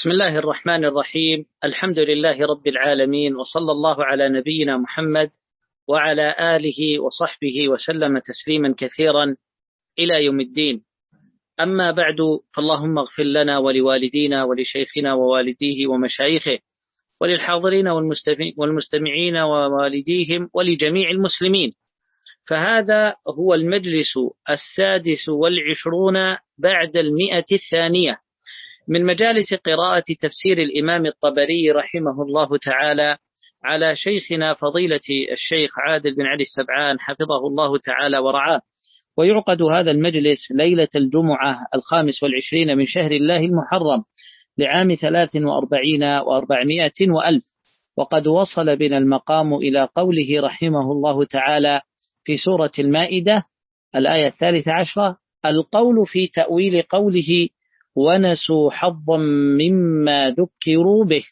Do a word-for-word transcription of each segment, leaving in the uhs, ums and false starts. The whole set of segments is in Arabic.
بسم الله الرحمن الرحيم. الحمد لله رب العالمين، وصلى الله على نبينا محمد وعلى آله وصحبه وسلم تسليما كثيرا إلى يوم الدين. أما بعد، فاللهم اغفر لنا ولوالدينا ولشيخنا ووالديه ومشايخه وللحاضرين والمستمعين ووالديهم ولجميع المسلمين. فهذا هو المجلس السادس والعشرون بعد المئة الثانية من مجالس قراءة تفسير الإمام الطبري رحمه الله تعالى على شيخنا فضيلة الشيخ عادل بن علي السبعان حفظه الله تعالى ورعاه. ويعقد هذا المجلس ليلة الجمعة الخامس والعشرين من شهر الله المحرم لعام ثلاث وأربعين وأربعمائة وألف. وقد وصل بنا المقام إلى قوله رحمه الله تعالى في سورة المائدة الآية الثالثة عشرة: القول في تأويل قوله ونسوا حظا مما ذكروا به.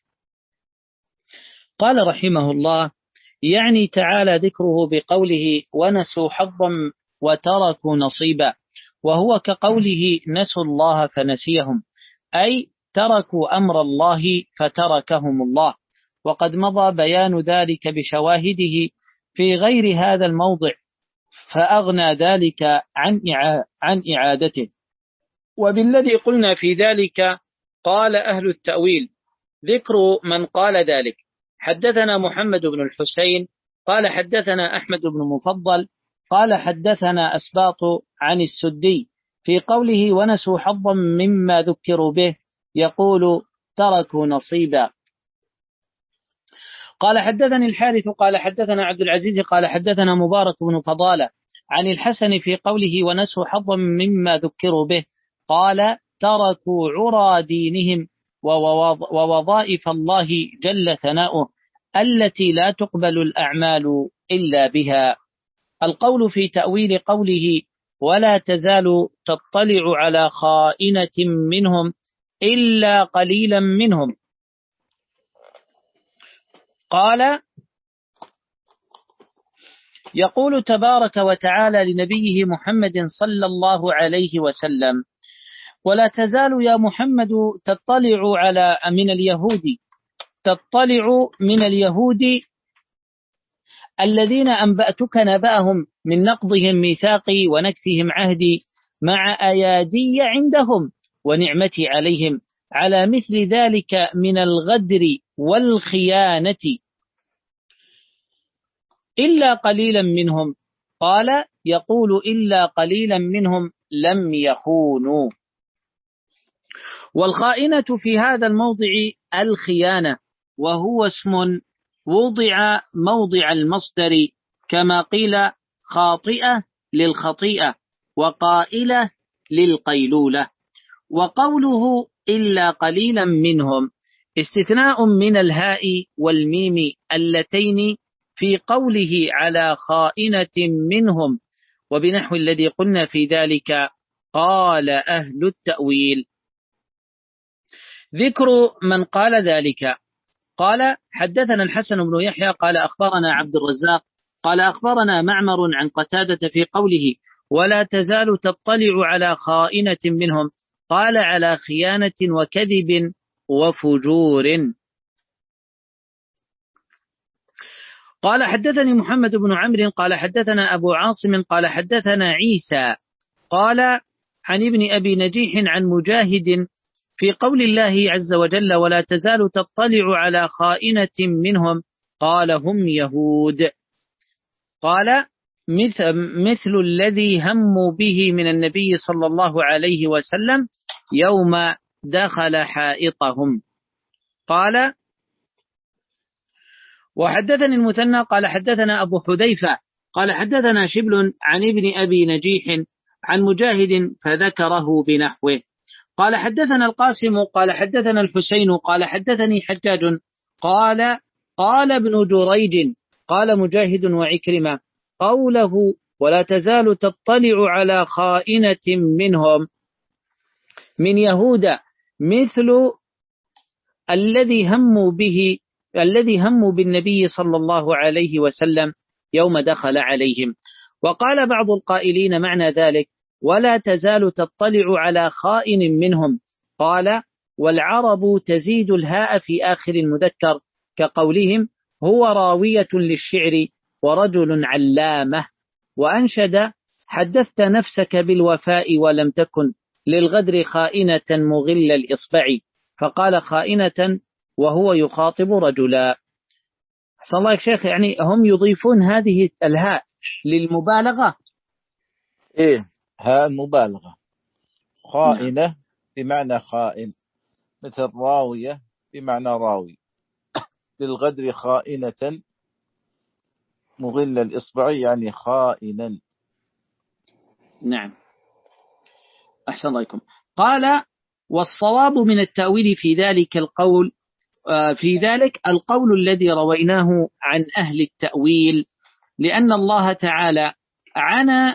قال رحمه الله: يعني تعالى ذكره بقوله ونسوا حظا وتركوا نصيبا، وهو كقوله نسوا الله فنسيهم، أي تركوا أمر الله فتركهم الله. وقد مضى بيان ذلك بشواهده في غير هذا الموضع، فأغنى ذلك عن عن إعادته. وبالذي قلنا في ذلك قال أهل التأويل: ذكر من قال ذلك. حدثنا محمد بن الحسين قال حدثنا أحمد بن مفضل قال حدثنا أسباط عن السدي في قوله ونسوا حظا مما ذكروا به، يقول تركوا نصيبا. قال حدثني الحارث قال حدثنا عبد العزيز قال حدثنا مبارك بن فضالة عن الحسن في قوله ونسوا حظا مما ذكروا به، قال تركوا عرى دينهم ووظائف الله جل ثناؤه التي لا تقبل الأعمال إلا بها. القول في تأويل قوله ولا تزال تطلع على خائنة منهم إلا قليلا منهم، قال يقول تبارك وتعالى لنبيه محمد صلى الله عليه وسلم: ولا تزال يا محمد تطلع على من اليهود تطلع من اليهود الذين أنبأتك نبأهم من نقضهم ميثاقي ونكثهم عهدي مع أيادي عندهم ونعمتي عليهم على مثل ذلك من الغدر والخيانة إلا قليلا منهم. قال يقول إلا قليلا منهم لم يخونوا. والخائنة في هذا الموضع الخيانة، وهو اسم وضع موضع المصدر، كما قيل خاطئة للخطيئة وقائلة للقيلولة. وقوله إلا قليلا منهم استثناء من الهاء والميم اللتين في قوله على خائنة منهم، وبنحو الذي قلنا في ذلك قال أهل التأويل. ذكر من قال ذلك. قال حدثنا الحسن بن يحيى قال أخبرنا عبد الرزاق قال أخبرنا معمر عن قتادة في قوله ولا تزال تطلع على خائنة منهم، قال على خيانة وكذب وفجور. قال حدثني محمد بن عمرو قال حدثنا أبو عاصم قال حدثنا عيسى قال عن ابن أبي نجيح عن مجاهد في قول الله عز وجل ولا تزال تطلع على خائنة منهم، قال هم يهود. قال مثل, مثل الذي هموا به من النبي صلى الله عليه وسلم يوم دخل حائطهم. قال وحدثني المثنى قال حدثنا أبو حذيفة قال حدثنا شبل عن ابن أبي نجيح عن مجاهد فذكره بنحوه. قال حدثنا القاسم قال حدثنا الحسين قال حدثني حجاج قال قال ابن جريج قال مجاهد وعكرمة قوله ولا تزال تطلع على خائنة منهم من يهود مثل الذي هموا به الذي هموا بالنبي صلى الله عليه وسلم يوم دخل عليهم. وقال بعض القائلين معنى ذلك ولا تزال تطلع على خائن منهم، قال والعرب تزيد الهاء في آخر المذكر كقولهم هو راوية للشعر ورجل علامة. وأنشد حدثت نفسك بالوفاء ولم تكن للغدر خائنة مغل الإصبع، فقال خائنة وهو يخاطب رجلا. أحسن الله يا شيخ، يعني هم يضيفون هذه الهاء للمبالغة. إيه، هاء مبالغة. خائنة نعم. بمعنى خائن، مثل راوية بمعنى راوي. للغدر خائنة مغل الإصبع يعني خائنا. نعم أحسن الله عليكم. قال والصواب من التأويل في ذلك القول في ذلك القول الذي رويناه عن أهل التأويل، لأن الله تعالى عنا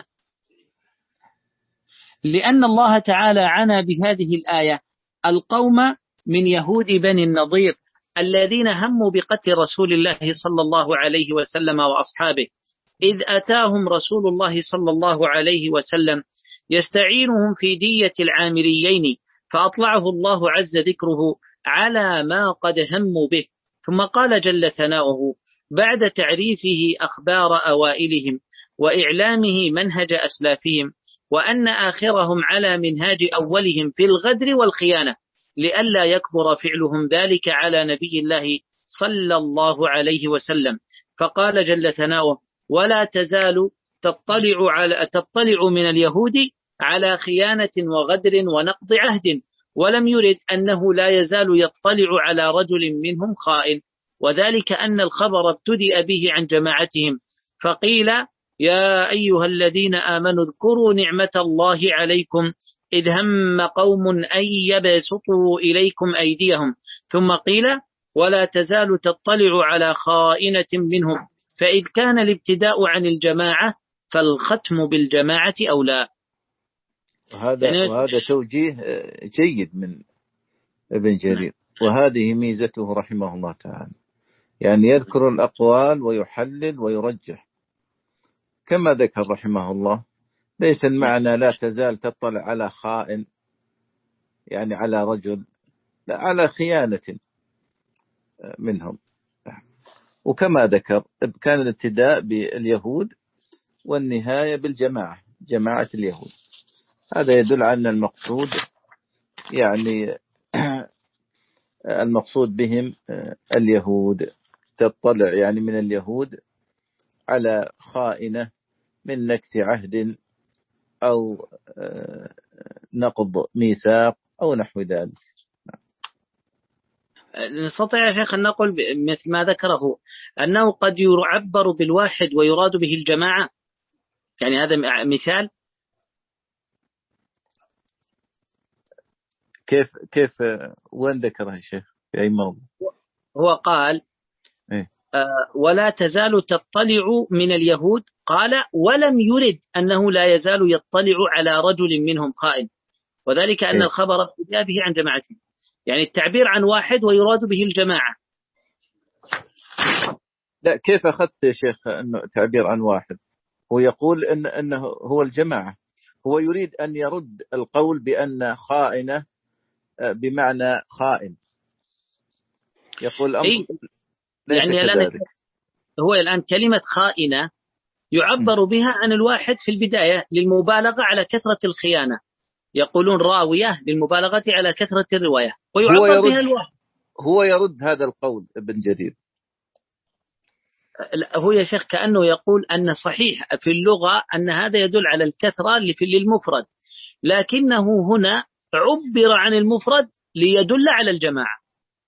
لأن الله تعالى عنا بهذه الآية القوم من يهود بني النضير الذين هموا بقتل رسول الله صلى الله عليه وسلم وأصحابه، إذ أتاهم رسول الله صلى الله عليه وسلم يستعينهم في دية العامريين، فأطلعه الله عز ذكره على ما قد هموا به. ثم قال جل ثناؤه بعد تعريفه أخبار أوائلهم وإعلامه منهج أسلافهم، وأن آخرهم على منهاج أولهم في الغدر والخيانة، لئلا يكبر فعلهم ذلك على نبي الله صلى الله عليه وسلم. فقال جل ثناؤه ولا تزال تطلع, على تطلع من اليهود على خيانة وغدر ونقض عهد، ولم يرد أنه لا يزال يطلع على رجل منهم خائن، وذلك أن الخبر ابتدأ به عن جماعتهم، فقيل يا أيها الذين آمنوا اذكروا نعمة الله عليكم إذ هم قوم أن يبسطوا إليكم أيديهم، ثم قيل ولا تزال تطلع على خائنة منهم، فإذ كان الابتداء عن الجماعة فالختم بالجماعة أولى. وهذا يعني وهذا توجيه جيد من ابن جرير، وهذه ميزته رحمه الله تعالى، يعني يذكر الأقوال ويحلل ويرجح كما ذكر رحمه الله. ليس المعنى لا تزال تطلع على خائن يعني على رجل، لا، على خيانة منهم. وكما ذكر كان الابتداء باليهود والنهاية بالجماعة، جماعة اليهود. هذا يدل على أن المقصود يعني المقصود بهم اليهود، تطلع يعني من اليهود على خائنة من نكث عهد أو نقض ميثاق أو نحو ذلك. نستطيع يا شيخ أن نقول مثل ما ذكره أنه قد يعبر بالواحد ويراد به الجماعة، يعني هذا مثال. كيف كيف وين ذكره الشيخ في أي موضوع؟ هو قال إيه؟ آه ولا تزال تطلع من اليهود، قال ولم يرد أنه لا يزال يطلع على رجل منهم خائن، وذلك أن إيه؟ الخبر ابتدأ به عن جماعته، يعني التعبير عن واحد ويراد به الجماعة. لا، كيف أخذت يا شيخ أنه تعبير عن واحد؟ هو يقول إن أنه هو الجماعة، هو يريد أن يرد القول بأن خائنة بمعنى خائن، يقول الأمر أي ليس يعني الآن كذلك. هو الآن كلمة خائنة يعبر بها عن الواحد في البداية للمبالغة على كثرة الخيانة، يقولون راوية للمبالغة على كثرة الرواية، هو ويعبر يرد بها الواحد. هو يرد هذا القول ابن جرير. هو يا شيخ كأنه يقول أن صحيح في اللغة أن هذا يدل على الكثرة للمفرد، لكنه هنا عبر عن المفرد ليدل على الجماعة.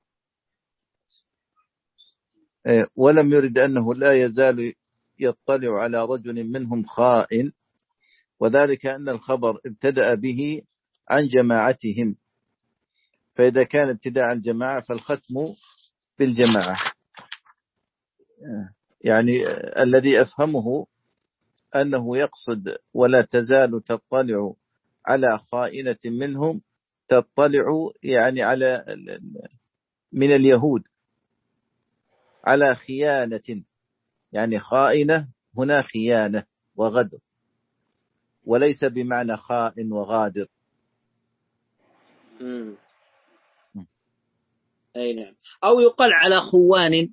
ولم يرد أنه لا يزال يطلع على رجل منهم خائن، وذلك أن الخبر ابتدأ به عن جماعتهم، فإذا كان ابتداء عن جماعة فالختم بالجماعة. يعني الذي أفهمه أنه يقصد ولا تزال تطلع على خائنة منهم، تطلع يعني على من اليهود على خيانة، يعني خائنة هنا خيانة وغدر، وليس بمعنى خائن وغادر. أي نعم. أو يقال على خوان.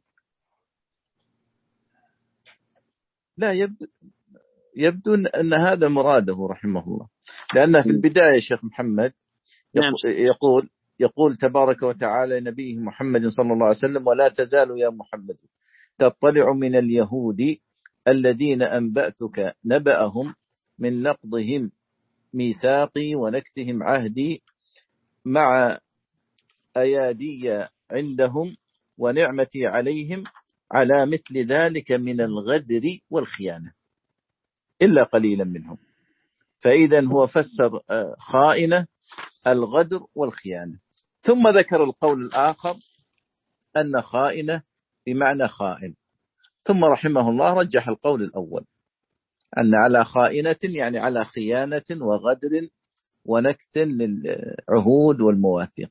لا، يبدو, يبدو أن هذا مراده رحمه الله، لأنه في البداية شيخ محمد نعم. يقول يقول تبارك وتعالى نبيه محمد صلى الله عليه وسلم: ولا تزال يا محمد تطلع من اليهود الذين أنبأتك نبأهم من نقضهم ميثاقي ونكتهم عهدي مع أيادي عندهم ونعمتي عليهم على مثل ذلك من الغدر والخيانة إلا قليلا منهم. فإذا هو فسر خائنة الغدر والخيانة، ثم ذكر القول الآخر أن خائنة بمعنى خائن، ثم رحمه الله رجح القول الأول أن على خائنة يعني على خيانة وغدر ونكث للعهود والمواثيق.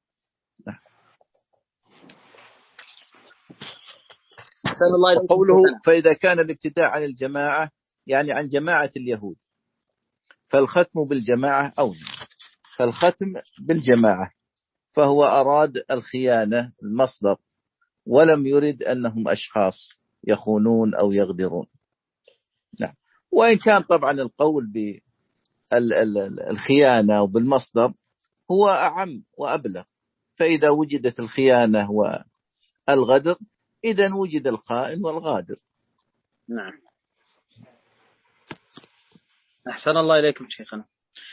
وقوله فإذا كان الابتداء عن الجماعة يعني عن جماعة اليهود فالختم بالجماعة أولى، فالختم بالجماعة، فهو أراد الخيانة المصدر ولم يرد أنهم أشخاص يخونون أو يغدرون. نعم. وإن كان طبعا القول بالخيانة وبالمصدر هو أعم وأبلغ، فإذا وجدت الخيانة والغدر إذن وجد الخائن والغادر. نعم. أحسن الله إليكم شيخنا.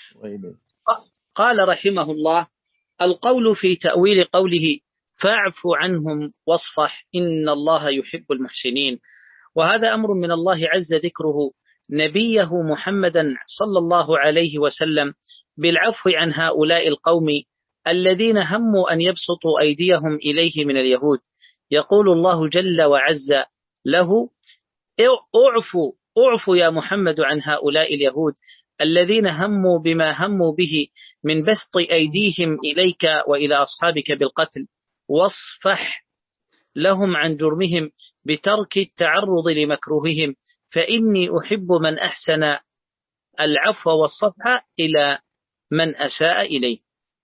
قال رحمه الله: القول في تأويل قوله فاعف عنهم واصفح إن الله يحب المحسنين، وهذا أمر من الله عز ذكره نبيه محمدا صلى الله عليه وسلم بالعفو عن هؤلاء القوم الذين هموا أن يبسطوا أيديهم إليه من اليهود. يقول الله جل وعز له: اعفوا اعفوا يا محمد عن هؤلاء اليهود الذين هموا بما هموا به من بسط أيديهم إليك وإلى أصحابك بالقتل، واصفح لهم عن جرمهم بترك التعرض لمكروههم، فإني أحب من أحسن العفو والصفح إلى من أساء إليه.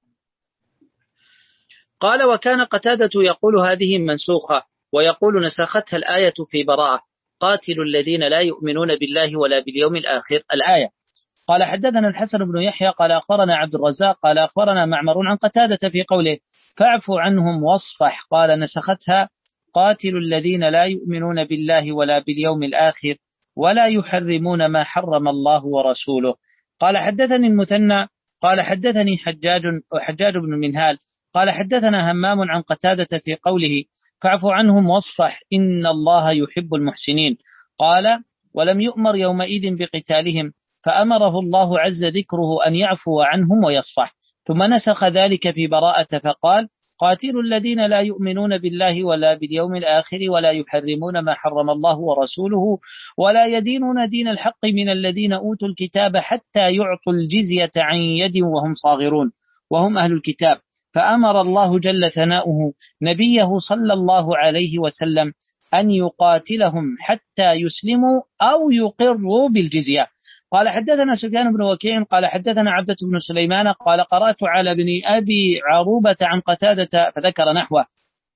قال: وكان قتادة يقول هذه منسوخة، ويقول نسختها الآية في براءة: قاتلوا الذين لا يؤمنون بالله ولا باليوم الآخر، الآية. قال: حدثنا الحسن بن يحيى قال أخبرنا عبد الرزاق قال أخبرنا معمر عن قتادة في قوله فاعفوا عنهم واصفح، قال نسختها: قاتلوا الذين لا يؤمنون بالله ولا باليوم الآخر ولا يحرمون ما حرم الله ورسوله. قال: حدثني المثنى قال حدثني حجاج حجاج بن منهال قال حدثنا همام عن قتادة في قوله فاعفوا عنهم واصفح إن الله يحب المحسنين. قال: ولم يؤمر يومئذ بقتالهم، فأمره الله عز ذكره أن يعفو عنهم ويصفح، ثم نسخ ذلك في براءة فقال: قاتلوا الذين لا يؤمنون بالله ولا باليوم الآخر ولا يحرمون ما حرم الله ورسوله ولا يدينون دين الحق من الذين أوتوا الكتاب حتى يعطوا الجزية عن يد وهم صاغرون وهم أهل الكتاب. فأمر الله جل ثناؤه نبيه صلى الله عليه وسلم أن يقاتلهم حتى يسلموا أو يقروا بالجزية. قال: حدثنا سفيان بن وكيع قال حدثنا عبدة بن سليمان قال قرأت على ابن أبي عروبة عن قتادة فذكر نحوه.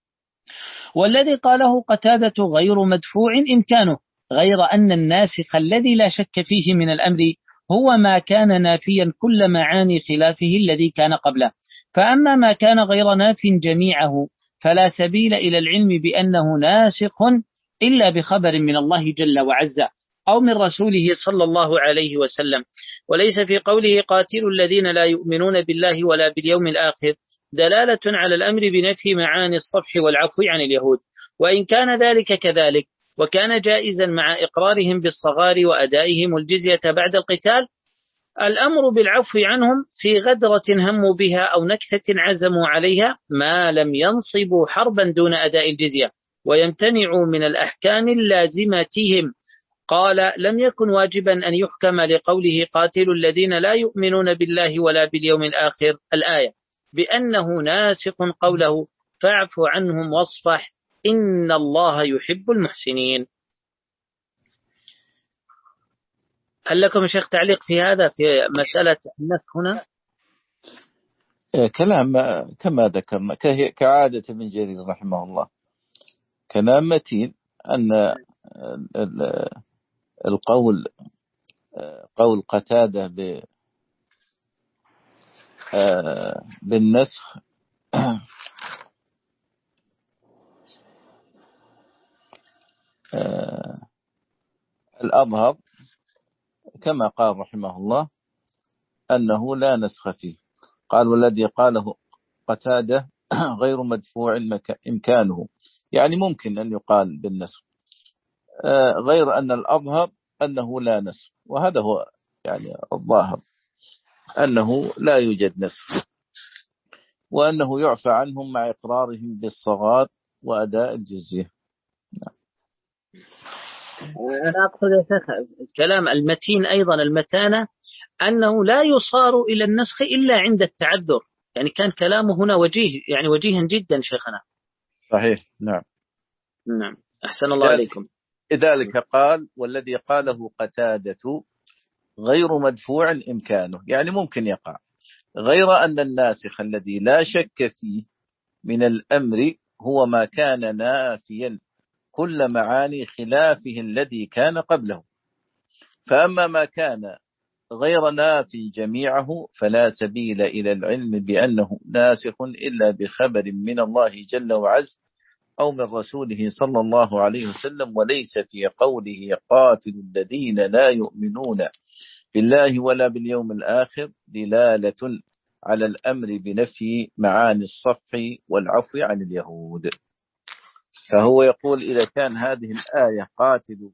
والذي قاله قتادة غير مدفوع إمكانه، غير أن الناسخ الذي لا شك فيه من الأمر هو ما كان نافيا كل معاني خلافه الذي كان قبله، فأما ما كان غير ناف جميعه فلا سبيل إلى العلم بأنه ناسخ إلا بخبر من الله جل وعز أو من رسوله صلى الله عليه وسلم. وليس في قوله قاتلوا الذين لا يؤمنون بالله ولا باليوم الآخر دلالة على الأمر بنفي معاني الصفح والعفو عن اليهود، وإن كان ذلك كذلك وكان جائزا مع إقرارهم بالصغار وأدائهم الجزية بعد القتال، الأمر بالعفو عنهم في غدرة هموا بها أو نكثة عزموا عليها ما لم ينصبوا حربا دون أداء الجزية ويمتنعوا من الأحكام اللازمتهم. قال: لم يكن واجبا أن يحكم لقوله قاتلوا الذين لا يؤمنون بالله ولا باليوم الآخر الآية بأنه ناسخ قوله فاعف عنهم واصفح إن الله يحب المحسنين. هل لكم شيخ تعليق في هذا في مسألة النسخ هنا؟ كلام كما ذكرنا كعادة ابن جرير رحمه الله، كلام متين. أن القول قول قتادة بالنسخ الأظهر كما قال رحمه الله أنه لا نسخ فيه. قال والذي قاله قتادة غير مدفوع إمكانه، يعني ممكن أن يقال بالنسخ، غير أن الأظهر أنه لا نسخ، وهذا هو يعني الظاهر أنه لا يوجد نسخ، وأنه يعفى عنهم مع إقرارهم بالصغار وأداء الجزية. أنا أقصد يا شيخ كلام المتين أيضا المتانة أنه لا يصار إلى النسخ إلا عند التعذر، يعني كان كلامه هنا وجيه، يعني وجيها جدا شيخنا. صحيح. نعم نعم أحسن الله عليكم. لذلك قال والذي قاله قتادة غير مدفوع إمكانه، يعني ممكن يقع، غير أن الناسخ الذي لا شك فيه من الأمر هو ما كان نافيا كل معاني خلافه الذي كان قبله، فأما ما كان غير نافي جميعه فلا سبيل إلى العلم بأنه ناسخ إلا بخبر من الله جل وعز أو من رسوله صلى الله عليه وسلم، وليس في قوله قاتل الذين لا يؤمنون بالله ولا باليوم الآخر دلالة على الأمر بنفي معاني الصفح والعفو عن اليهود. فهو يقول إذا كان هذه الآية قاتل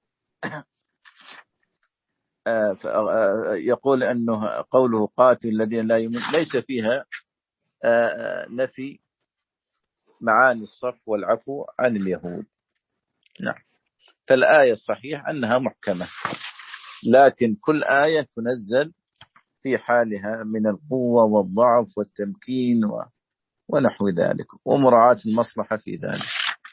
يقول أنه قوله قاتل الذين لا يؤمنون ليس فيها نفي معاني الصف والعفو عن اليهود. نعم. فالآية الصحيح أنها محكمة، لكن كل آية تنزل في حالها من القوة والضعف والتمكين ونحو ذلك، ومراعاة المصلحة في ذلك.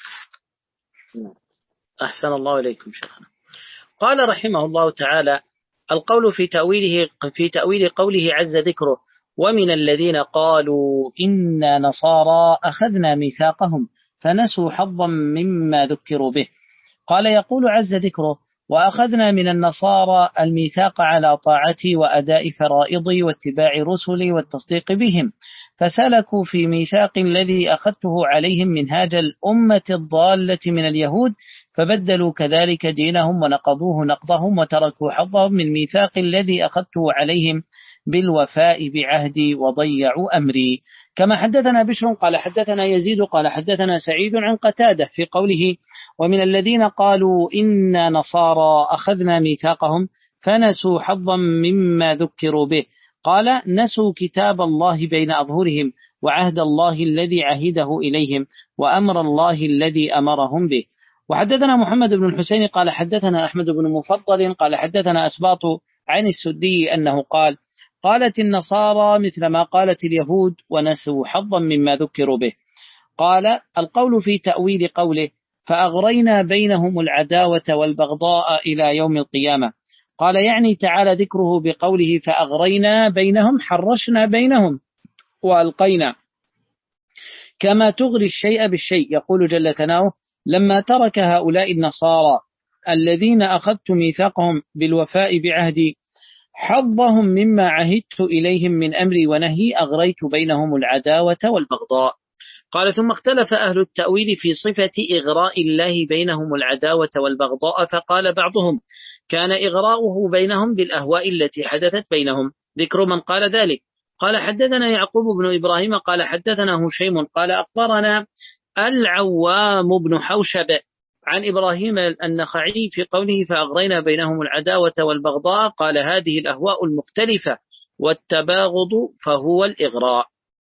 أحسن الله إليكم شيخنا. قال رحمه الله تعالى: القول في تأويله في تأويل قوله عز ذكره: ومن الذين قالوا إنا نصارى أخذنا ميثاقهم فنسوا حظا مما ذكروا به. قال يقول عز ذكره: وأخذنا من النصارى الميثاق على طاعتي وأداء فرائضي واتباع رسلي والتصديق بهم، فسلكوا في ميثاق الذي أخذته عليهم منهاج الأمة الضالة من اليهود، فبدلوا كذلك دينهم ونقضوه نقضهم وتركوا حظهم من ميثاق الذي أخذته عليهم بالوفاء بعهدي وضيعوا أمري. كما حدثنا بشر قال حدثنا يزيد قال حدثنا سعيد عن قتادة في قوله: ومن الذين قالوا إنا نصارى أخذنا ميثاقهم فنسوا حظا مما ذكروا به. قال: نسوا كتاب الله بين أظهرهم وعهد الله الذي عهده إليهم وأمر الله الذي أمرهم به. وحدثنا محمد بن الحسين قال حدثنا أحمد بن مفضل قال حدثنا أسباط عن السدي أنه قال: قالت النصارى مثل ما قالت اليهود ونسوا حظا مما ذكروا به. قال: القول في تأويل قوله: فأغرينا بينهم العداوة والبغضاء إلى يوم القيامة. قال: يعني تعالى ذكره بقوله فأغرينا بينهم، حرشنا بينهم وألقينا، كما تغري الشيء بالشيء. يقول جل ثناؤه: لما ترك هؤلاء النصارى الذين أخذت ميثاقهم بالوفاء بعهدي حظهم مما عهدت إليهم من أمري ونهي، أغريت بينهم العداوة والبغضاء. قال: ثم اختلف أهل التأويل في صفة إغراء الله بينهم العداوة والبغضاء، فقال بعضهم: كان إغراؤه بينهم بالأهواء التي حدثت بينهم. ذكر من قال ذلك: قال حدثنا يعقوب بن إبراهيم قال حدثنا هشيم قال أخبرنا العوام بن حوشب عن إبراهيم النخعي في قوله فأغرينا بينهم العداوة والبغضاء، قال: هذه الأهواء المختلفة والتباغض فهو الإغراء.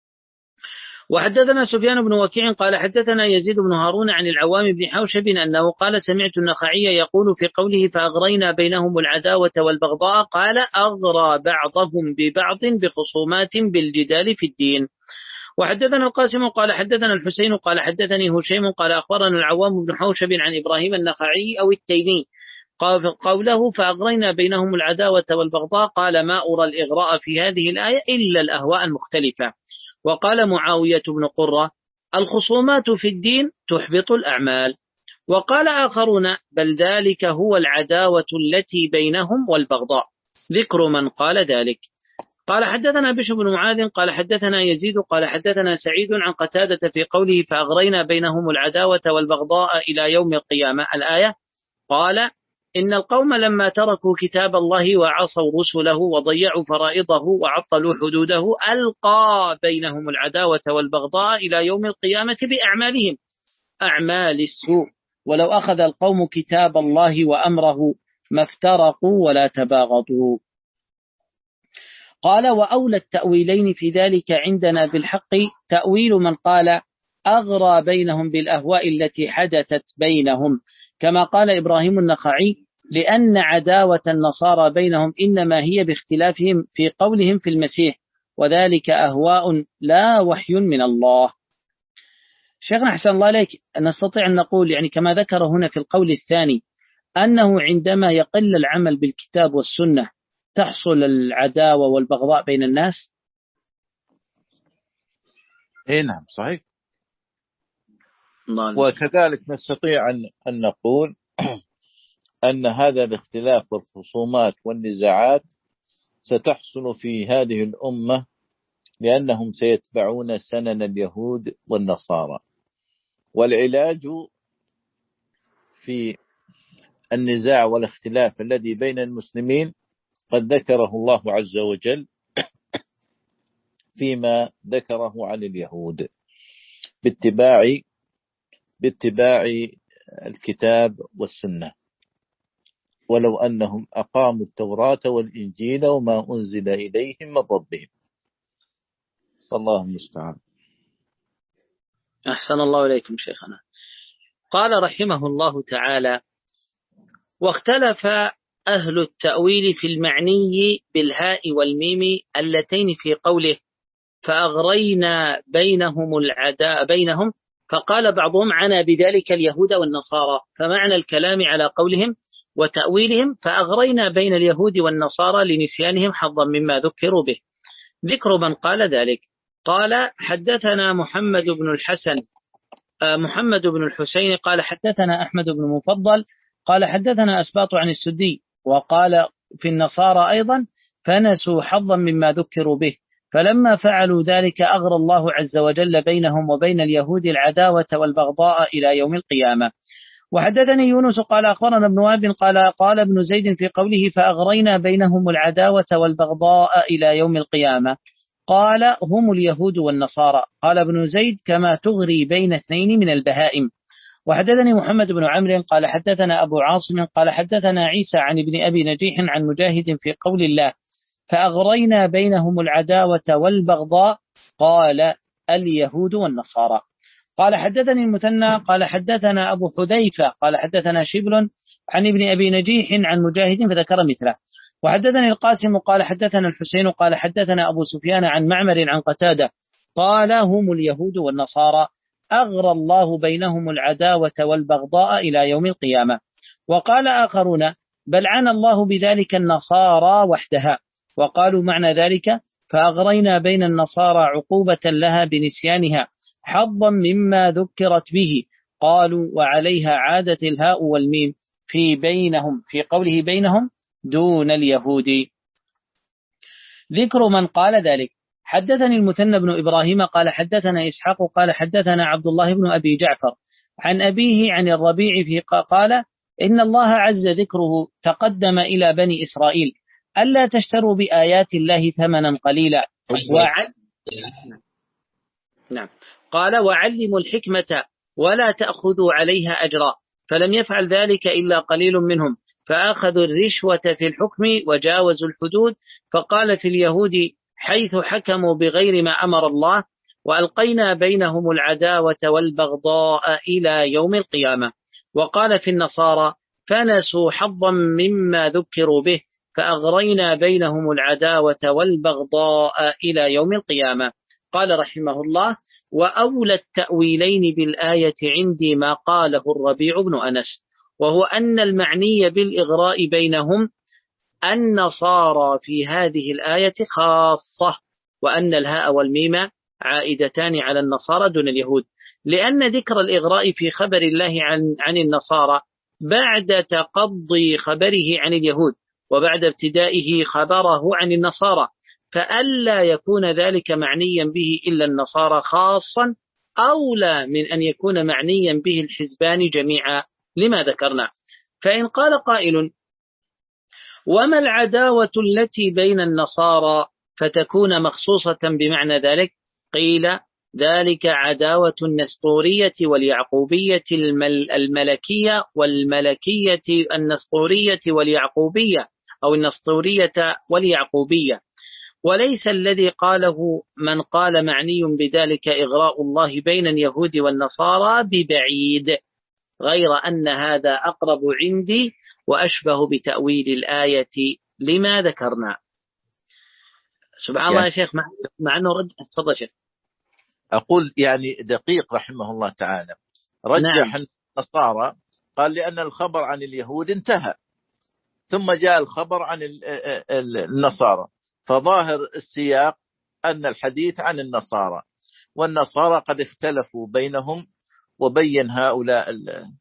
وحدثنا سفيان بن وكيع قال حدثنا يزيد بن هارون عن العوام بن حوشب أنه قال: سمعت النخعي يقول في قوله فأغرينا بينهم العداوة والبغضاء، قال: أغرى بعضهم ببعض بخصومات بالجدال في الدين. وحدثنا القاسم قال حدثنا الحسين قال حدثني هشيم قال أخبرنا العوام بن حوشب عن إبراهيم النخعي أو التيمي قوله فأغرينا بينهم العداوة والبغضاء، قال: ما أرى الإغراء في هذه الآية إلا الأهواء المختلفة. وقال معاوية بن قرة: الخصومات في الدين تحبط الأعمال. وقال آخرون: بل ذلك هو العداوة التي بينهم والبغضاء. ذكر من قال ذلك. قال حدثنا بشر بن معاذ قال حدثنا يزيد قال حدثنا سعيد عن قتادة في قوله: فأغرينا بينهم العداوة والبغضاء إلى يوم القيامة، الآية. قال: إن القوم لما تركوا كتاب الله وعصوا رسله وضيعوا فرائضه وعطلوا حدوده ألقى بينهم العداوة والبغضاء إلى يوم القيامة بأعمالهم، أعمال السوء، ولو أخذ القوم كتاب الله وأمره ما افترقوا ولا تباغضوا. قال: وأولى التأويلين في ذلك عندنا بالحق تأويل من قال: أغرى بينهم بالأهواء التي حدثت بينهم، كما قال إبراهيم النخعي: لأن عداوة النصارى بينهم إنما هي باختلافهم في قولهم في المسيح، وذلك أهواء لا وحي من الله. شيخنا أحسن الله عليك، نستطيع أن نقول يعني كما ذكر هنا في القول الثاني أنه عندما يقل العمل بالكتاب والسنة تحصل العداوة والبغضاء بين الناس؟ إيه نعم صحيح. وكذلك نستطيع أن نقول أن هذا الاختلاف والخصومات والنزاعات ستحصل في هذه الأمة لأنهم سيتبعون سنن اليهود والنصارى. والعلاج في النزاع والاختلاف الذي بين المسلمين قد ذكره الله عز وجل فيما ذكره عن اليهود باتباع باتباع الكتاب والسنة، ولو أنهم أقاموا التوراة والإنجيل وما أنزل إليهم من ربهم. فالله المستعان. أحسن الله إليكم شيخنا. قال رحمه الله تعالى: واختلف أهل التأويل في المعني بالهاء والميم اللتين في قوله: فأغرينا بينهم العداء بينهم، فقال بعضهم: عنا بذلك اليهود والنصارى، فمعنى الكلام على قولهم وتأويلهم: فأغرينا بين اليهود والنصارى لنسيانهم حظا مما ذكروا به. ذكر من قال ذلك. قال: حدثنا محمد بن الحسن محمد بن الحسين قال حدثنا أحمد بن مفضل قال حدثنا أسباط عن السدي، وقال في النصارى أيضا: فنسوا حظا مما ذكروا به، فلما فعلوا ذلك أغرى الله عز وجل بينهم وبين اليهود العداوة والبغضاء إلى يوم القيامة. وحدثني يونس قال أخبرنا ابن وهب قال قال ابن زيد في قوله: فأغرينا بينهم العداوة والبغضاء إلى يوم القيامة، قال: هم اليهود والنصارى. قال ابن زيد: كما تغري بين اثنين من البهائم. وحدثني محمد بن عمرو قال حدثنا أبو عاصم قال حدثنا عيسى عن ابن أبي نجيح عن مجاهد في قول الله: فأغرينا بينهم العداوة والبغضاء، قال: اليهود والنصارى. قال حدثني المثنى قال حدثنا أبو حذيفة قال حدثنا شبل عن ابن أبي نجيح عن مجاهد فذكر مثله. وحدثني القاسم قال حدثنا الحسين قال حدثنا أبو سفيان عن معمر عن قتادة قال: هم اليهود والنصارى، أغرى الله بينهم العداوة والبغضاء إلى يوم القيامة. وقال آخرون: بل عانى الله بذلك النصارى وحدها. وقالوا معنى ذلك: فأغرينا بين النصارى عقوبة لها بنسيانها حظا مما ذكرت به. قالوا: وعليها عادة الهاء والميم في بينهم في قوله بينهم دون اليهود. ذكر من قال ذلك. حدثني المثنى بن إبراهيم قال حدثنا إسحاق قال حدثنا عبد الله بن أبي جعفر عن أبيه عن الربيع في قال: إن الله عز ذكره تقدم إلى بني إسرائيل ألا تشتروا بآيات الله ثمنا قليلا وع... نعم. قال: وعلموا الحكمة ولا تأخذوا عليها أجرا، فلم يفعل ذلك إلا قليل منهم، فأخذوا الرشوة في الحكم وجاوزوا الحدود. فقال في اليهود حيث حكموا بغير ما أمر الله: وألقينا بينهم العداوة والبغضاء إلى يوم القيامة. وقال في النصارى: فنسوا حظا مما ذكروا به، فأغرينا بينهم العداوة والبغضاء إلى يوم القيامة. قال رحمه الله: وأولى التأويلين بالآية عندي ما قاله الربيع بن أنس، وهو أن المعني بالإغراء بينهم النصارى في هذه الآية خاصة، وأن الهاء والميم عائدتان على النصارى دون اليهود، لأن ذكر الإغراء في خبر الله عن عن النصارى بعد تقضي خبره عن اليهود وبعد ابتدائه خبره عن النصارى، فألا يكون ذلك معنيا به إلا النصارى خاصا أولى من أن يكون معنيا به الحزبان جميعا لما ذكرنا. فإن قال قائل: وما العداوة التي بين النصارى فتكون مخصوصة بمعنى ذلك؟ قيل: ذلك عداوة النسطورية واليعقوبية المل الملكية والملكية النسطورية واليعقوبية أو النسطورية واليعقوبية، وليس الذي قاله من قال معني بذلك إغراء الله بين اليهود والنصارى ببعيد، غير أن هذا أقرب عندي وأشبه بتأويل الآية لما ذكرنا. سبحان يعني الله يا شيخ، مع أنه رد. تفضل شيخ. أقول يعني دقيق رحمه الله تعالى رجح نعم. النصارى قال لأن الخبر عن اليهود انتهى، ثم جاء الخبر عن النصارى، فظاهر السياق أن الحديث عن النصارى، والنصارى قد اختلفوا بينهم، وبين هؤلاء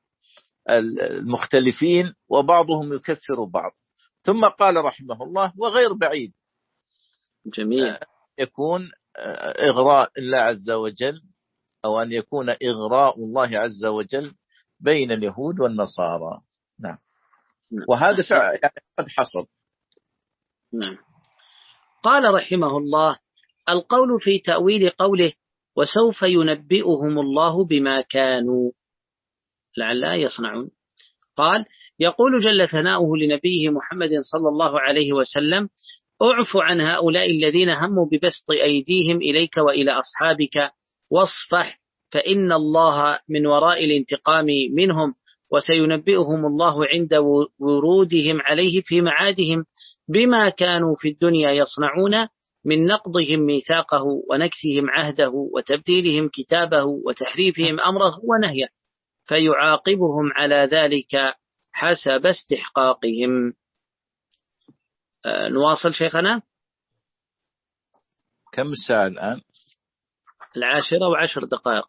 المختلفين وبعضهم يكفر بعض، ثم قال رحمه الله: وغير بعيد جميل يكون إغراء الله عز وجل، أو أن يكون إغراء الله عز وجل بين اليهود والنصارى. نعم. وهذا يعني قد حصل. نعم. قال رحمه الله: القول في تأويل قوله وسوف ينبئهم الله بما كانوا لعل يصنعون. قال: يقول جل ثناؤه لنبيه محمد صلى الله عليه وسلم: اعف عن هؤلاء الذين هموا ببسط أيديهم إليك وإلى أصحابك واصفح، فإن الله من وراء الانتقام منهم، وسينبئهم الله عند ورودهم عليه في معادهم بما كانوا في الدنيا يصنعون من نقضهم ميثاقه ونكثهم عهده وتبديلهم كتابه وتحريفهم أمره ونهيه، فيعاقبهم على ذلك حسب استحقاقهم. آه نواصل شيخنا. كم الساعة الآن؟ العاشرة وعشر دقائق.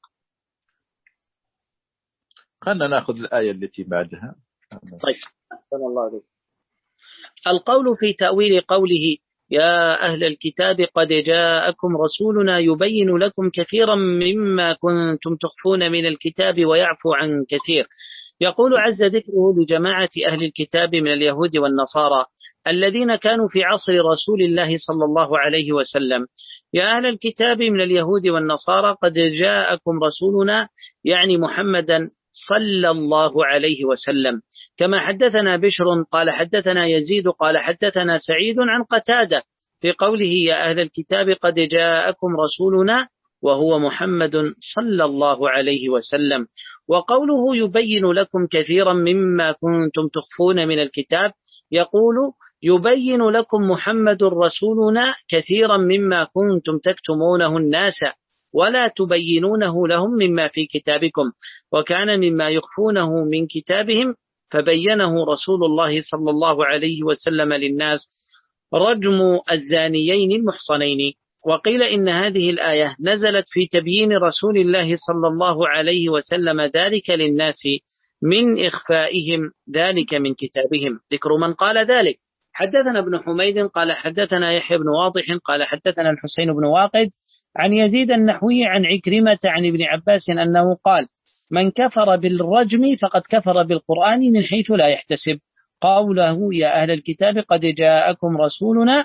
خلنا نأخذ الآية التي بعدها. طيب أحسن الله عليك. القول في تأويل قوله يا أهل الكتاب قد جاءكم رسولنا يبين لكم كثيرا مما كنتم تخفون من الكتاب ويعفو عن كثير. يقول عز ذكره لجماعة أهل الكتاب من اليهود والنصارى الذين كانوا في عصر رسول الله صلى الله عليه وسلم: يا أهل الكتاب من اليهود والنصارى قد جاءكم رسولنا، يعني محمدا صلى الله عليه وسلم، كما حدثنا بشر قال حدثنا يزيد قال حدثنا سعيد عن قتادة في قوله يا أهل الكتاب قد جاءكم رسولنا، وهو محمد صلى الله عليه وسلم. وقوله يبين لكم كثيرا مما كنتم تخفون من الكتاب، يقول يبين لكم محمد رسولنا كثيرا مما كنتم تكتمونه الناس ولا تبينونه لهم مما في كتابكم، وكان مما يخفونه من كتابهم فبينه رسول الله صلى الله عليه وسلم للناس رجم الزانيين المحصنين. وقيل إن هذه الآية نزلت في تبيين رسول الله صلى الله عليه وسلم ذلك للناس من إخفائهم ذلك من كتابهم. ذكر من قال ذلك: حدثنا ابن حميد قال حدثنا يحيى بن واضح قال حدثنا الحسين بن واقد عن يزيد النحوي عن عكرمة عن ابن عباس أنه قال: من كفر بالرجم فقد كفر بالقرآن من حيث لا يحتسب. قوله يا أهل الكتاب قد جاءكم رسولنا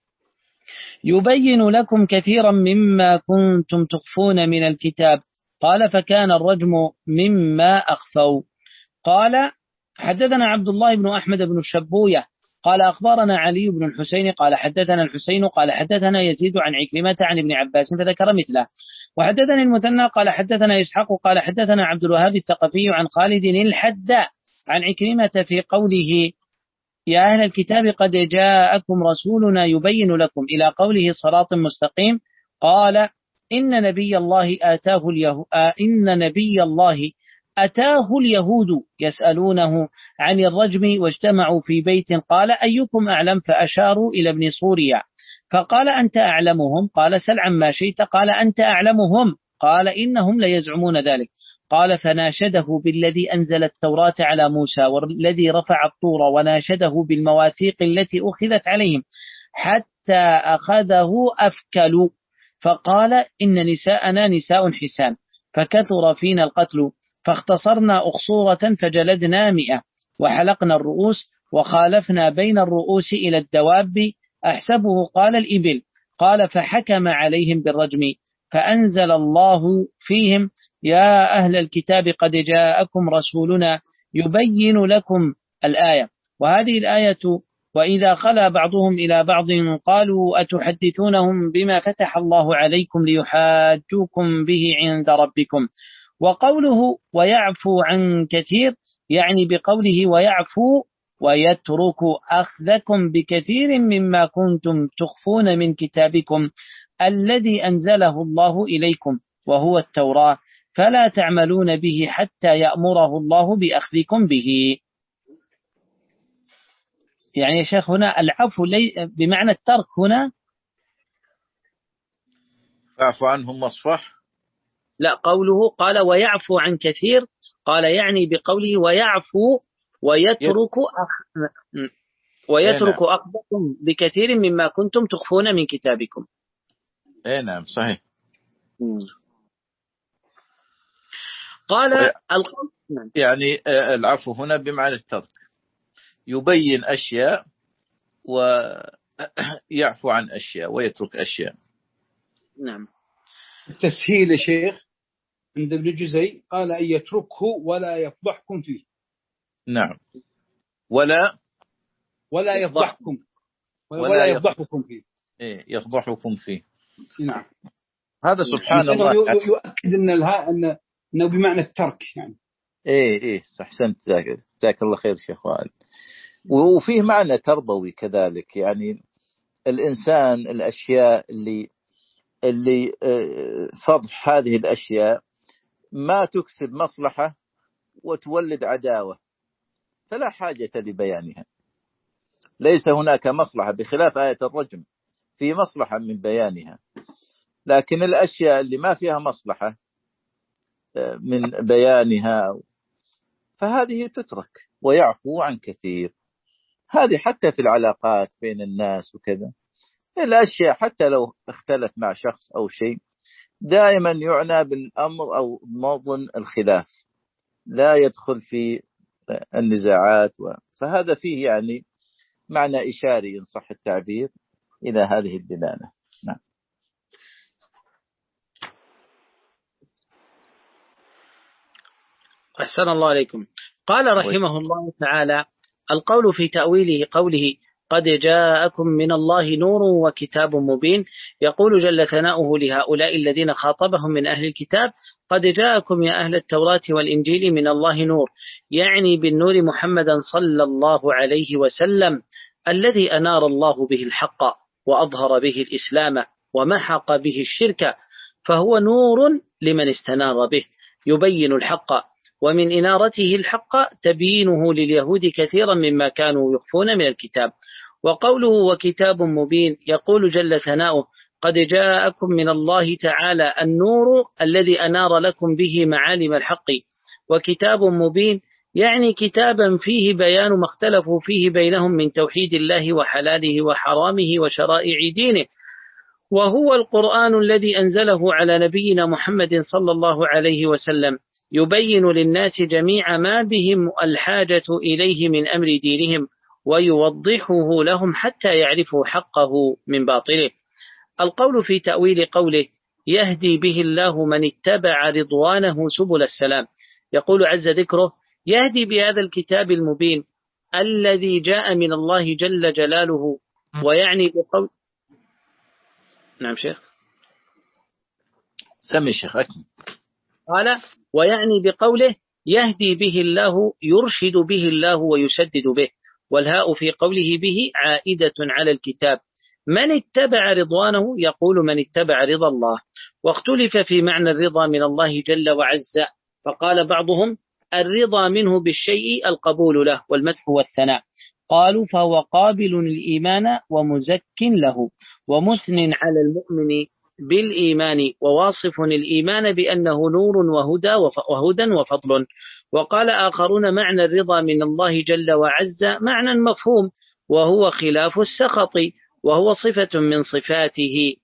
يبين لكم كثيرا مما كنتم تخفون من الكتاب، قال فكان الرجم مما أخفوا. قال حدثنا عبد الله بن أحمد بن الشبوية قال أخبرنا علي بن الحسين قال حدثنا الحسين قال حدثنا يزيد عن عكرمة عن ابن عباس فذكر مثله. وحدثني المثنى قال حدثنا إسحاق قال حدثنا عبد الوهاب الثقفي عن خالد الحداء عن عكرمة في قوله يا أهل الكتاب قد جاءكم رسولنا يبين لكم إلى قوله صراط مستقيم. قال إن نبي الله آتاه اليهود إن نبي الله أتاه اليهود يسألونه عن الرجم واجتمعوا في بيت، قال أيكم أعلم؟ فأشاروا إلى ابن صوريا، فقال أنت أعلمهم؟ قال سل عما شئت. قال أنت أعلمهم؟ قال إنهم ليزعمون ذلك. قال فناشده بالذي أنزل التوراة على موسى والذي رفع الطور، وناشده بالمواثيق التي أخذت عليهم، حتى أخذه أفكل، فقال إن نساءنا نساء حسان، فكثر فينا القتل، فاختصرنا أخصورة فجلدنا مئة، وحلقنا الرؤوس، وخالفنا بين الرؤوس إلى الدواب، أحسبه قال الإبل. قال فحكم عليهم بالرجم، فأنزل الله فيهم يا أهل الكتاب قد جاءكم رسولنا يبين لكم الآية. وهذه الآية وإذا خلا بعضهم إلى بعض قالوا أتحدثونهم بما فتح الله عليكم ليحاجوكم به عند ربكم. وقوله ويعفو عن كثير يعني بقوله ويعفو ويترك أخذكم بكثير مما كنتم تخفون من كتابكم الذي أنزله الله إليكم وهو التوراة، فلا تعملون به حتى يأمره الله بأخذكم به. يعني يا شيخ هنا العفو لي بمعنى الترك هنا، فاعف عنهم واصفح. لا، قوله قال ويعفو عن كثير، قال يعني بقوله ويعفو ويترك أخ... ويترك أخذكم بكثير مما كنتم تخفون من كتابكم. اي نعم صحيح. قال القول يعني العفو هنا بمعنى الترك، يبين أشياء ويعفو عن أشياء ويترك أشياء. نعم. التسهيل يا شيخ عند ابن الجزي قال أن يتركه ولا يفضحكم فيه. نعم. ولا ولا يفضحكم ولا, ولا يفضحكم فيه. إيه يفضحكم فيه. نعم. هذا سبحان الله يؤكد أن الها أن أنه بمعنى الترك يعني. إيه إيه أحسنت، جزاك الله خير شيخ وائل. وفيه معنى تربوي كذلك، يعني الإنسان الأشياء اللي اللي فضح هذه الأشياء ما تكسب مصلحة وتولد عداوة، فلا حاجة لبيانها. ليس هناك مصلحة، بخلاف آية الرجم في مصلحة من بيانها، لكن الأشياء اللي ما فيها مصلحة من بيانها فهذه تترك. ويعفو عن كثير، هذه حتى في العلاقات بين الناس وكذا، الأشياء حتى لو اختلف مع شخص أو شيء دائما يعنى بالأمر أو موطن الخلاف، لا يدخل في النزاعات، فهذا فيه يعني معنى إشاري إن صح التعبير إلى هذه الدلالة. نعم. أحسن الله عليكم. قال رحمه الله تعالى القول في تأويله قوله قد جاءكم من الله نور وكتاب مبين، يقول جل ثناؤه لهؤلاء الذين خاطبهم من أهل الكتاب قد جاءكم يا أهل التوراة والإنجيل من الله نور، يعني بالنور محمدا صلى الله عليه وسلم الذي أنار الله به الحق وأظهر به الإسلام ومحق به الشرك، فهو نور لمن استنار به يبين الحق، ومن إنارته الحق تبيينه لليهود كثيرا مما كانوا يخفون من الكتاب. وقوله وكتاب مبين، يقول جل ثناؤه قد جاءكم من الله تعالى النور الذي أنار لكم به معالم الحق، وكتاب مبين يعني كتابا فيه بيان ما اختلفوا فيه بينهم من توحيد الله وحلاله وحرامه وشرائع دينه، وهو القرآن الذي أنزله على نبينا محمد صلى الله عليه وسلم، يبين للناس جميع ما بهم الحاجة إليه من أمر دينهم، ويوضحه لهم حتى يعرفوا حقه من باطله. القول في تأويل قوله يهدي به الله من اتبع رضوانه سبل السلام، يقول عز ذكره يهدي بهذا الكتاب المبين الذي جاء من الله جل جلاله، ويعني بقول نعم شيخ سمي شيخ أكمل. قال ويعني بقوله يهدي به الله يرشد به الله ويسدد به، والهاء في قوله به عائدة على الكتاب. من اتبع رضوانه يقول من اتبع رضا الله، واختلف في معنى الرضا من الله جل وعز، فقال بعضهم الرضا منه بالشيء القبول له والمدح والثناء. قالوا فهو قابل الإيمان ومزك له ومثن على المؤمن بالإيمان وواصف الإيمان بأنه نور وهدى وهدى وفضل. وقال آخرون معنى الرضا من الله جل وعز معنى مفهوم وهو خلاف السخط وهو صفة من صفاته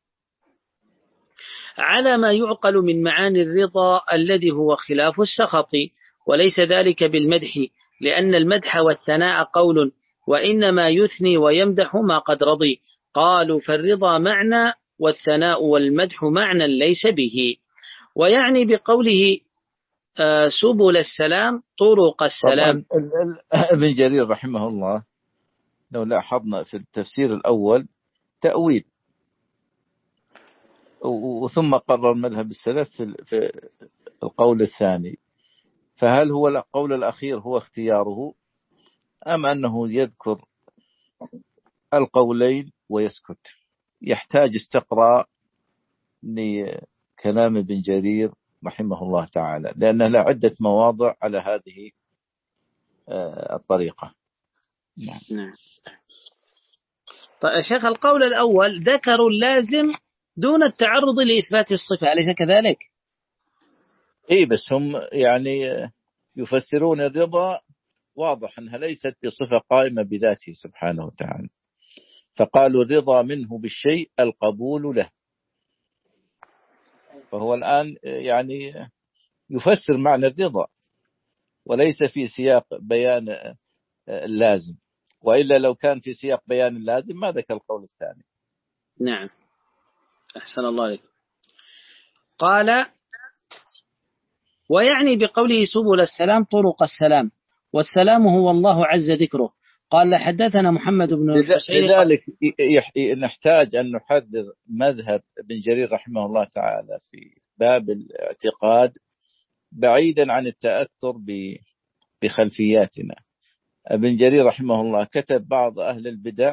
على ما يعقل من معاني الرضا الذي هو خلاف السخط، وليس ذلك بالمدح لأن المدح والثناء قول وإنما يثني ويمدح ما قد رضي. قالوا فالرضا معنى والثناء والمدح معنى ليس به. ويعني بقوله سبل السلام طرق السلام. ابن جرير رحمه الله لو لاحظنا في التفسير الأول تأويل وثم قرر مذهب السلف في القول الثاني، فهل هو القول الأخير هو اختياره أم أنه يذكر القولين ويسكت؟ يحتاج استقراء لكلام ابن جرير رحمه الله تعالى لأنه له عدة مواضع على هذه الطريقة. نعم. طيب شيخ القول الأول ذكروا اللازم دون التعرض لإثبات الصفة، أليس كذلك؟ إيه بس هم يعني يفسرون الرضا واضح أنها ليست بصفة قائمة بذاته سبحانه وتعالى، فقالوا الرضا منه بالشيء القبول له، فهو الآن يعني يفسر معنى الرضا وليس في سياق بيان اللازم، وإلا لو كان في سياق بيان اللازم ما ذكر القول الثاني. نعم أحسن الله عليك. قال ويعني بقوله سبل السلام طرق السلام والسلام هو الله عز ذكره. قال حدثنا محمد بن الحسين. لذلك نحتاج أن نحدد مذهب ابن جرير رحمه الله تعالى في باب الاعتقاد بعيدا عن التأثر بخلفياتنا. ابن جرير رحمه الله كتب بعض أهل البدع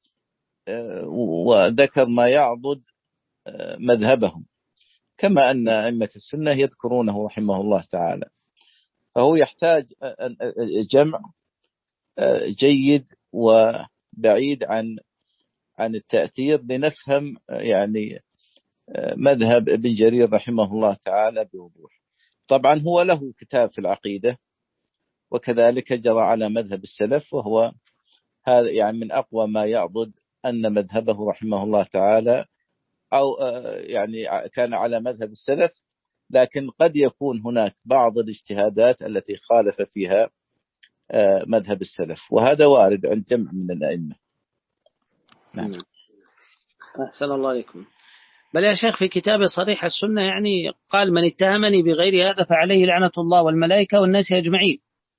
وذكر ما يعضد مذهبهم كما أن أئمة السنة يذكرونه رحمه الله تعالى، فهو يحتاج جمع جيد وبعيد عن عن التأثير لنفهم يعني مذهب ابن جرير رحمه الله تعالى بوضوح. طبعا هو له كتاب في العقيدة وكذلك جرى على مذهب السلف، وهو هذا يعني من أقوى ما يعضد أن مذهبه رحمه الله تعالى أو يعني كان على مذهب السلف، لكن قد يكون هناك بعض الاجتهادات التي خالف فيها مذهب السلف، وهذا وارد عند جمع من الأئمة. نعم. أحسن الله عليكم. بل يا شيخ في كتاب صريح السنة يعني قال من اتهمني بغير هذا فعليه لعنة الله والملائكة والناس أجمعين.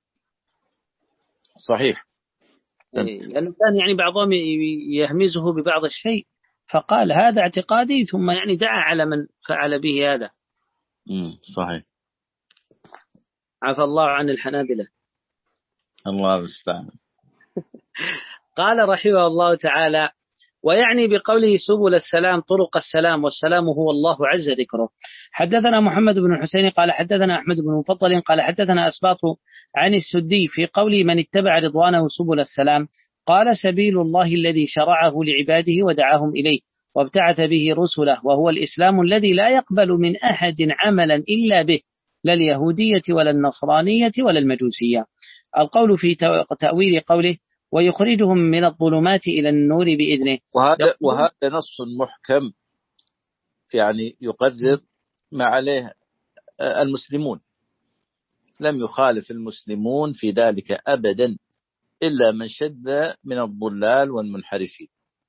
صحيح. لأنه كان يعني بعضهم يهمزه ببعض الشيء فقال هذا اعتقادي ثم يعني دعا على من فعل به هذا. امم صحيح. عفى الله عن الحنابلة. الله المستعان. قال رحمه الله تعالى ويعني بقوله سبل السلام طرق السلام والسلام هو الله عز ذكره. حدثنا محمد بن الحسين قال حدثنا أحمد بن مفضل قال حدثنا أسباط عن السدي في قوله من اتبع رضوانه سبل السلام. قال سبيل الله الذي شرعه لعباده ودعاهم إليه وابتعث به رسله، وهو الإسلام الذي لا يقبل من أحد عملا إلا به، لا اليهودية ولا النصرانية ولا المجوسية. القول في تأويل قوله ويخرجهم من الظلمات إلى النور بإذنه. وهذا, وهذا نص محكم يعني يقرر ما عليه المسلمون، لم يخالف المسلمون في ذلك أبدا إلا من شد من الضلال والمنحرفين.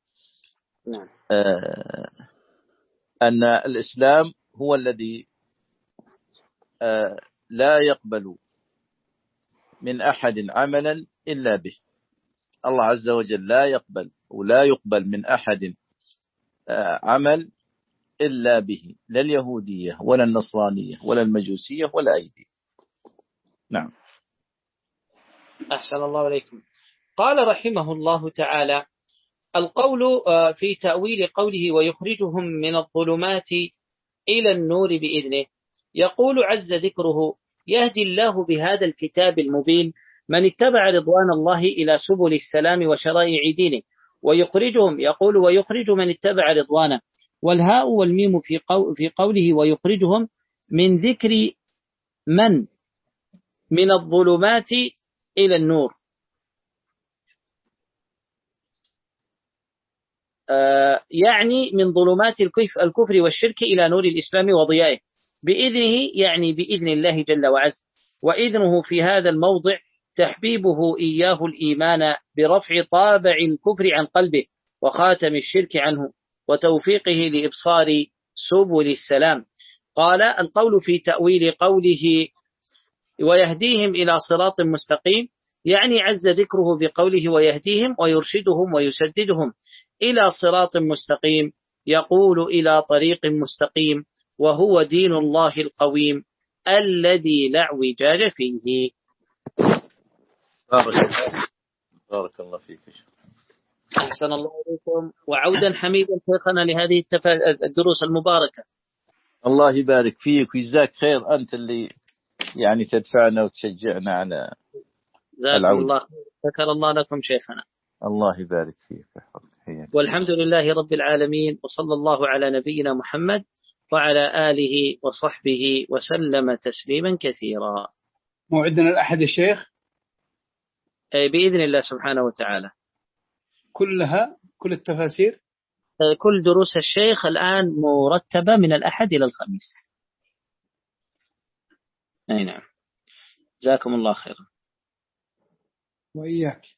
آه أن الإسلام هو الذي آه لا يقبل من أحد عملا إلا به. الله عز وجل لا يقبل ولا يقبل من أحد آه عمل إلا به، لا اليهودية ولا النصرانية ولا المجوسية ولا أيدي. نعم. أحسن الله عليكم. قال رحمه الله تعالى القول في تأويل قوله ويخرجهم من الظلمات إلى النور بإذنه. يقول عز ذكره يهدي الله بهذا الكتاب المبين من اتبع رضوان الله إلى سبل السلام وشرائع دينه ويخرجهم، يقول ويخرج من اتبع رضوانه، والهاء والميم في قول في قوله ويخرجهم من ذكر من من الظلمات إلى النور، آه يعني من ظلمات الكفر والشرك إلى نور الإسلام وضيائه بإذنه، يعني بإذن الله جل وعز. وإذنه في هذا الموضع تحبيبه إياه الإيمان برفع طابع الكفر عن قلبه وخاتم الشرك عنه وتوفيقه لإبصار سبل السلام. قال القول في تأويل قوله ويهديهم إلى صراط مستقيم، يعني عز ذكره بقوله ويهديهم ويرشدهم ويسددهم إلى صراط مستقيم، يقول إلى طريق مستقيم، وهو دين الله القويم الذي لا اعوجاج فيه. بارك الله بارك الله فيك. أحسن الله إليكم، وعودا حميدا شيخنا لهذه الدروس المباركة. الله يبارك فيك ويجزاك خير، أنت اللي يعني تدفعنا وتشجعنا على العودة. الله شكر الله لكم شيخنا. الله يبارك فيك. والحمد لله رب العالمين، وصلى الله على نبينا محمد وعلى آله وصحبه وسلم تسليما كثيرا. موعدنا الأحد يا شيخ بإذن الله سبحانه وتعالى. كلها كل التفاسير كل دروس الشيخ الآن مرتبة من الأحد إلى الخميس. أي نعم، جزاكم الله خيرا. وإياك.